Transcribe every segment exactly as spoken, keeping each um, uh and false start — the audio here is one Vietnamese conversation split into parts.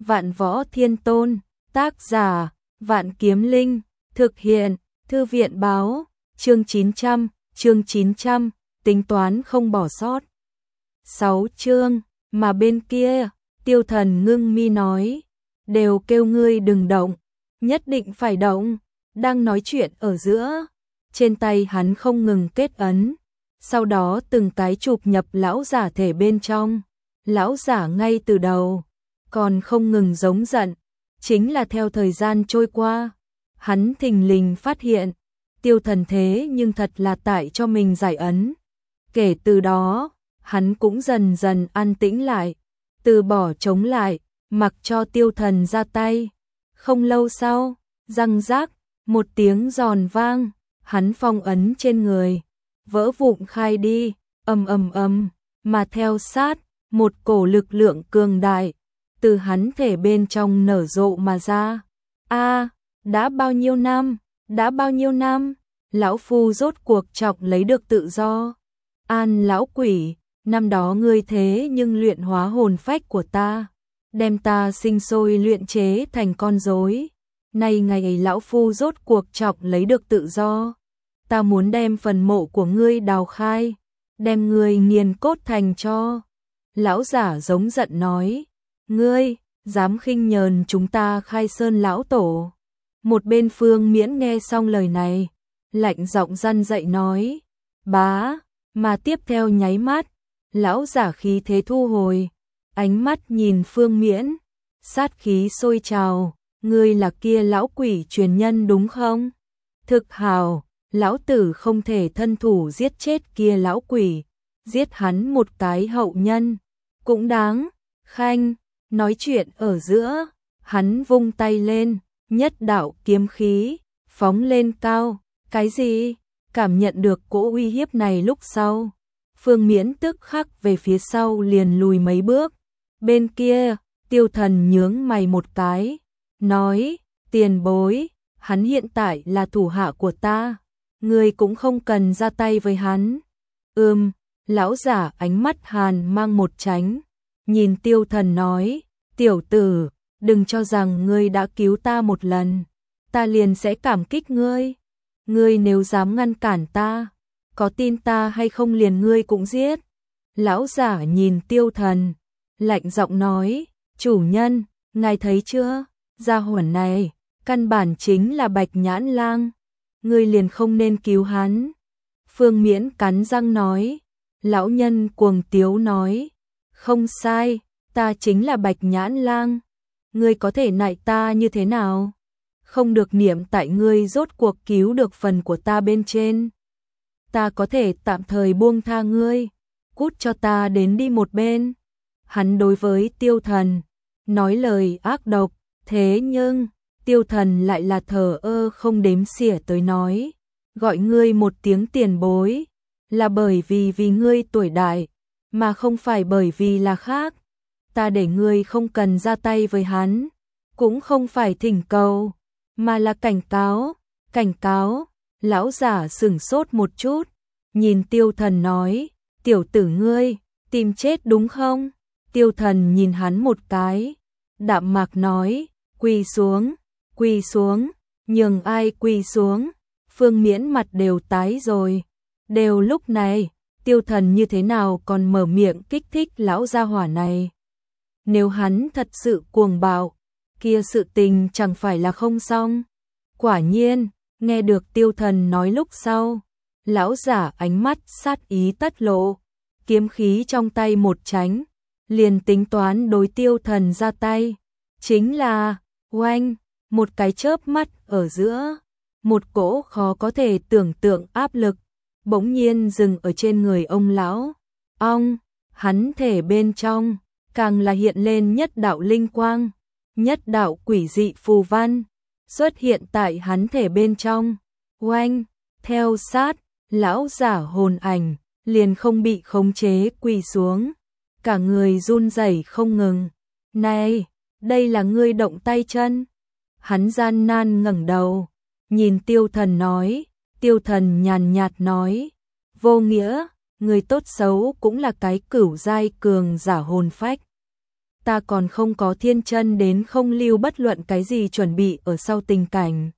Vạn Võ Thiên Tôn, tác giả, Vạn Kiếm Linh, thực hiện, Thư viện báo, chương chín trăm, chương chín trăm, tính toán không bỏ sót. sáu chương, mà bên kia, Tiêu Thần ngưng mi nói, đều kêu ngươi đừng động, nhất định phải động, đang nói chuyện ở giữa, trên tay hắn không ngừng kết ấn, sau đó từng cái chụp nhập lão giả thể bên trong, lão giả ngay từ đầu, còn không ngừng giống giận, chính là theo thời gian trôi qua, hắn thình lình phát hiện, Tiêu Thần thế nhưng thật là tại cho mình giải ấn, kể từ đó, hắn cũng dần dần an tĩnh lại, từ bỏ chống lại, mặc cho Tiêu Thần ra tay. Không lâu sau, răng rác, một tiếng giòn vang, hắn phong ấn trên người, vỡ vụn khai đi, ầm ầm ầm, mà theo sát, một cổ lực lượng cường đại, từ hắn thể bên trong nở rộ mà ra. A, đã bao nhiêu năm, đã bao nhiêu năm, lão phu rốt cuộc chọc lấy được tự do. An lão quỷ, năm đó ngươi thế nhưng luyện hóa hồn phách của ta, đem ta sinh sôi luyện chế thành con rối. Nay ngày ấy lão phu rốt cuộc chọc lấy được tự do, ta muốn đem phần mộ của ngươi đào khai, đem ngươi nghiền cốt thành cho. Lão giả giống giận nói, ngươi, dám khinh nhờn chúng ta Khai Sơn lão tổ. Một bên Phương Miễn nghe xong lời này, lạnh giọng răn dậy nói, bá, mà tiếp theo nháy mắt, lão giả khí thế thu hồi, ánh mắt nhìn Phương Miễn, sát khí sôi trào, ngươi là kia lão quỷ truyền nhân đúng không? Thực hào, lão tử không thể thân thủ giết chết kia lão quỷ, giết hắn một cái hậu nhân, cũng đáng. Khanh, nói chuyện ở giữa, hắn vung tay lên, nhất đạo kiếm khí, phóng lên cao, cái gì? Cảm nhận được cỗ uy hiếp này lúc sau, Phương Miễn tức khắc về phía sau liền lùi mấy bước, bên kia, Tiêu Thần nhướng mày một cái, nói, tiền bối, hắn hiện tại là thủ hạ của ta, ngươi cũng không cần ra tay với hắn. Ừm, lão giả ánh mắt hàn mang một tránh, nhìn Tiêu Thần nói, tiểu tử, đừng cho rằng ngươi đã cứu ta một lần, ta liền sẽ cảm kích ngươi. Ngươi nếu dám ngăn cản ta, có tin ta hay không liền ngươi cũng giết. Lão giả nhìn Tiêu Thần, lạnh giọng nói, chủ nhân, ngài thấy chưa, gia hỏa này, căn bản chính là Bạch Nhãn Lang, ngươi liền không nên cứu hắn. Phương Miễn cắn răng nói, lão nhân cuồng tiếu nói, không sai, ta chính là Bạch Nhãn Lang, ngươi có thể nại ta như thế nào? Không được niệm tại ngươi rốt cuộc cứu được phần của ta bên trên. Ta có thể tạm thời buông tha ngươi, cút cho ta đến đi một bên. Hắn đối với Tiêu Thần, nói lời ác độc, thế nhưng, Tiêu Thần lại là thờ ơ không đếm xỉa tới nói, gọi ngươi một tiếng tiền bối, là bởi vì vì ngươi tuổi đại, mà không phải bởi vì là khác. Ta để ngươi không cần ra tay với hắn, cũng không phải thỉnh cầu, mà là cảnh cáo, cảnh cáo. Lão giả sửng sốt một chút, nhìn Tiêu Thần nói, tiểu tử ngươi, tìm chết đúng không? Tiêu Thần nhìn hắn một cái, đạm mạc nói, quỳ xuống, quỳ xuống, nhường ai quỳ xuống. Phương Miễn mặt đều tái rồi, đều lúc này, Tiêu Thần như thế nào còn mở miệng kích thích lão gia hỏa này. Nếu hắn thật sự cuồng bạo, kia sự tình chẳng phải là không xong. Quả nhiên, nghe được Tiêu Thần nói lúc sau, lão giả ánh mắt sát ý tất lộ, kiếm khí trong tay một tránh, liền tính toán đối Tiêu Thần ra tay, chính là, oanh, một cái chớp mắt ở giữa, một cỗ khó có thể tưởng tượng áp lực, bỗng nhiên dừng ở trên người ông lão. Ong, hắn thể bên trong, càng là hiện lên nhất đạo linh quang, nhất đạo quỷ dị phù văn, xuất hiện tại hắn thể bên trong. Oanh, theo sát, lão giả hồn ảnh, liền không bị khống chế quỳ xuống, cả người run rẩy không ngừng. Này, đây là ngươi động tay chân. Hắn gian nan ngẩng đầu, nhìn Tiêu Thần nói, Tiêu Thần nhàn nhạt nói, vô nghĩa, người tốt xấu cũng là cái cửu giai cường giả hồn phách. ta còn không có thiên chân đến không lưu bất luận cái gì chuẩn bị ở sau tình cảnh.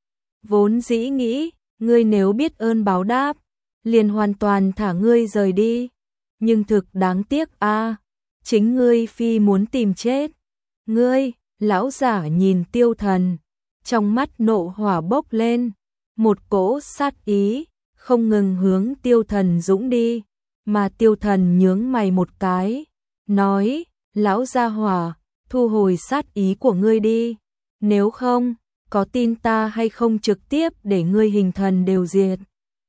Vốn dĩ nghĩ, ngươi nếu biết ơn báo đáp, liền hoàn toàn thả ngươi rời đi. Nhưng thực đáng tiếc a, chính ngươi phi muốn tìm chết. Ngươi, lão giả nhìn Tiêu Thần, trong mắt nộ hỏa bốc lên, một cỗ sát ý, không ngừng hướng Tiêu Thần dũng đi, mà Tiêu Thần nhướng mày một cái, nói, lão gia hỏa, thu hồi sát ý của ngươi đi, nếu không, có tin ta hay không trực tiếp để ngươi hình thần đều diệt.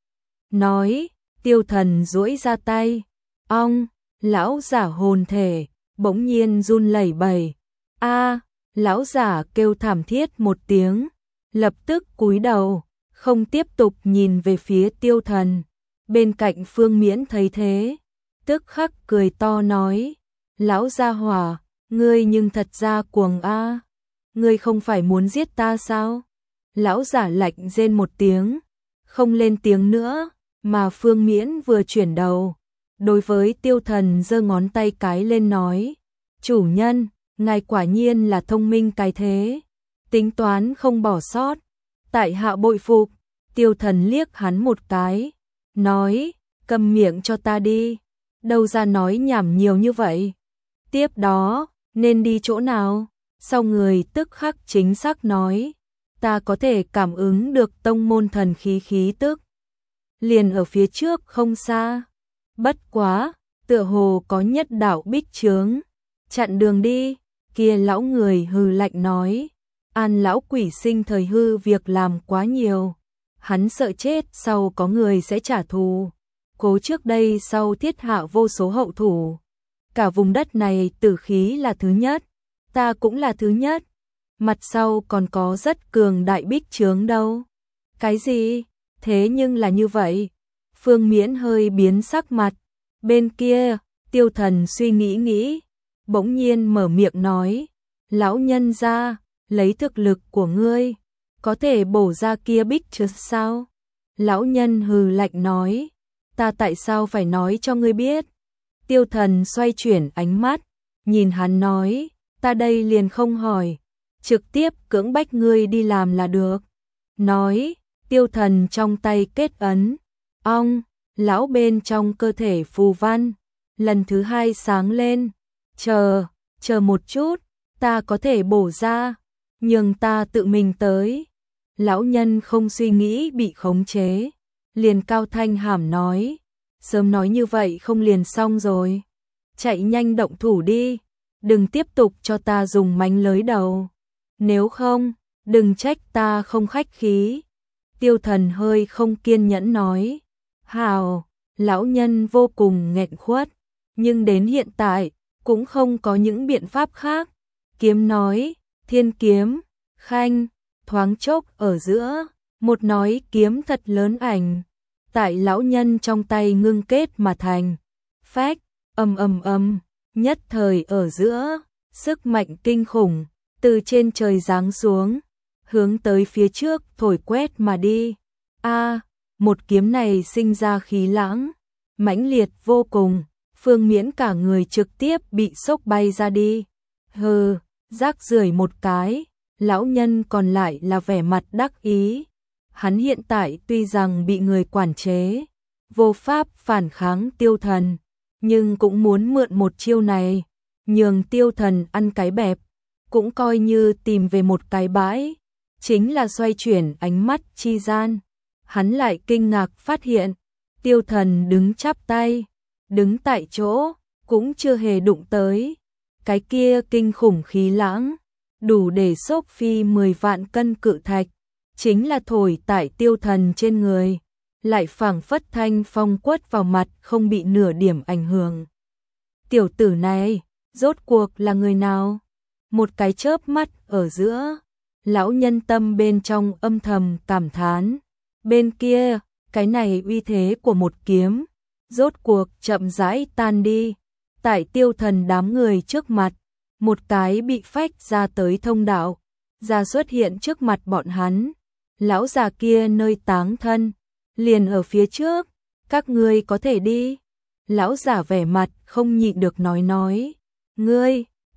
Nói, Tiêu Thần duỗi ra tay, ong, lão giả hồn thể, bỗng nhiên run lẩy bẩy, a, lão giả kêu thảm thiết một tiếng, lập tức cúi đầu, không tiếp tục nhìn về phía Tiêu Thần. Bên cạnh Phương Miễn thấy thế, tức khắc cười to nói, lão gia hỏa, ngươi nhưng thật ra cuồng a, ngươi không phải muốn giết ta sao? Lão giả lạnh rên một tiếng, không lên tiếng nữa, mà Phương Miễn vừa chuyển đầu, đối với Tiêu Thần giơ ngón tay cái lên nói, chủ nhân, ngài quả nhiên là thông minh cái thế, tính toán không bỏ sót, tại hạ bội phục. Tiêu Thần liếc hắn một cái, nói, câm miệng cho ta đi, đâu ra nói nhảm nhiều như vậy. Tiếp đó, nên đi chỗ nào? Sau người tức khắc chính xác nói, ta có thể cảm ứng được tông môn thần khí khí tức. Liền ở phía trước không xa, bất quá, tựa hồ có nhất đạo bích chướng, chặn đường đi. Kia lão người hừ lạnh nói, An lão quỷ sinh thời hư việc làm quá nhiều, hắn sợ chết sau có người sẽ trả thù, cố trước đây sau thiết hạ vô số hậu thủ. Cả vùng đất này tử khí là thứ nhất, ta cũng là thứ nhất, mặt sau còn có rất cường đại bích chướng đâu. Cái gì? Thế nhưng là như vậy. Phương Miễn hơi biến sắc mặt, bên kia, Tiêu Thần suy nghĩ nghĩ, bỗng nhiên mở miệng nói, lão nhân gia, lấy thực lực của ngươi, có thể bổ ra kia bích chướng sao? Lão nhân hừ lạnh nói, ta tại sao phải nói cho ngươi biết? Tiêu Thần xoay chuyển ánh mắt, nhìn hắn nói, ta đây liền không hỏi, trực tiếp cưỡng bách ngươi đi làm là được. Nói, Tiêu Thần trong tay kết ấn, ong, lão bên trong cơ thể phù văn, lần thứ hai sáng lên, chờ, chờ một chút, ta có thể bổ ra, nhưng ta tự mình tới. Lão nhân không suy nghĩ bị khống chế, liền cao thanh hàm nói, sớm nói như vậy không liền xong rồi, chạy nhanh động thủ đi, đừng tiếp tục cho ta dùng mánh lới đầu, nếu không, đừng trách ta không khách khí. Tiêu Thần hơi không kiên nhẫn nói, hào, lão nhân vô cùng nghẹn khuất, nhưng đến hiện tại, cũng không có những biện pháp khác. Kiếm nói, thiên kiếm, khanh, thoáng chốc ở giữa, một nói kiếm thật lớn ảnh, tại lão nhân trong tay ngưng kết mà thành, phách, ầm ầm ầm, nhất thời ở giữa, sức mạnh kinh khủng, từ trên trời giáng xuống, hướng tới phía trước thổi quét mà đi. A, một kiếm này sinh ra khí lãng, mãnh liệt vô cùng, Phương Miễn cả người trực tiếp bị sốc bay ra đi. Hừ, rác rưởi một cái, lão nhân còn lại là vẻ mặt đắc ý. Hắn hiện tại tuy rằng bị người quản chế, vô pháp phản kháng Tiêu Thần, nhưng cũng muốn mượn một chiêu này, nhường Tiêu Thần ăn cái bẹp, cũng coi như tìm về một cái bãi. Chính là xoay chuyển ánh mắt chi gian, hắn lại kinh ngạc phát hiện, Tiêu Thần đứng chắp tay, đứng tại chỗ, cũng chưa hề đụng tới. Cái kia kinh khủng khí lãng, đủ để xốc phi mười vạn cân cự thạch, chính là thổi tại Tiêu Thần trên người, lại phảng phất thanh phong quất vào mặt không bị nửa điểm ảnh hưởng. Tiểu tử này, rốt cuộc là người nào? Một cái chớp mắt ở giữa, lão nhân tâm bên trong âm thầm cảm thán. Bên kia, cái này uy thế của một kiếm, rốt cuộc chậm rãi tan đi. Tại Tiêu Thần đám người trước mặt, một cái bị phách ra tới thông đạo, ra xuất hiện trước mặt bọn hắn. Lão già kia nơi táng thân, liền ở phía trước, các ngươi có thể đi. Lão già vẻ mặt không nhịn được nói nói, ngươi,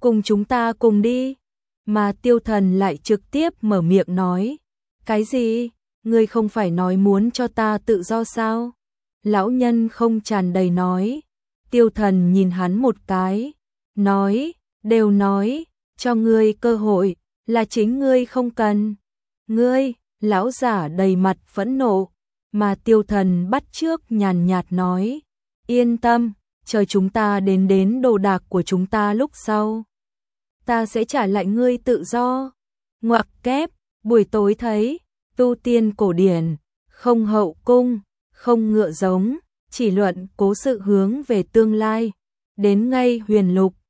cùng chúng ta cùng đi. Mà Tiêu Thần lại trực tiếp mở miệng nói, cái gì? Ngươi không phải nói muốn cho ta tự do sao? Lão nhân không tràn đầy nói. Tiêu Thần nhìn hắn một cái, nói, đều nói, cho ngươi cơ hội, là chính ngươi không cần. Ngươi, lão giả đầy mặt phẫn nộ, mà Tiêu Thần bắt trước nhàn nhạt nói, yên tâm, chờ chúng ta đến đến đồ đạc của chúng ta lúc sau. Ta sẽ trả lại ngươi tự do. Ngoặc kép, buổi tối thấy, tu tiên cổ điển, không hậu cung, không ngựa giống, chỉ luận cố sự hướng về tương lai, đến ngay huyền lục,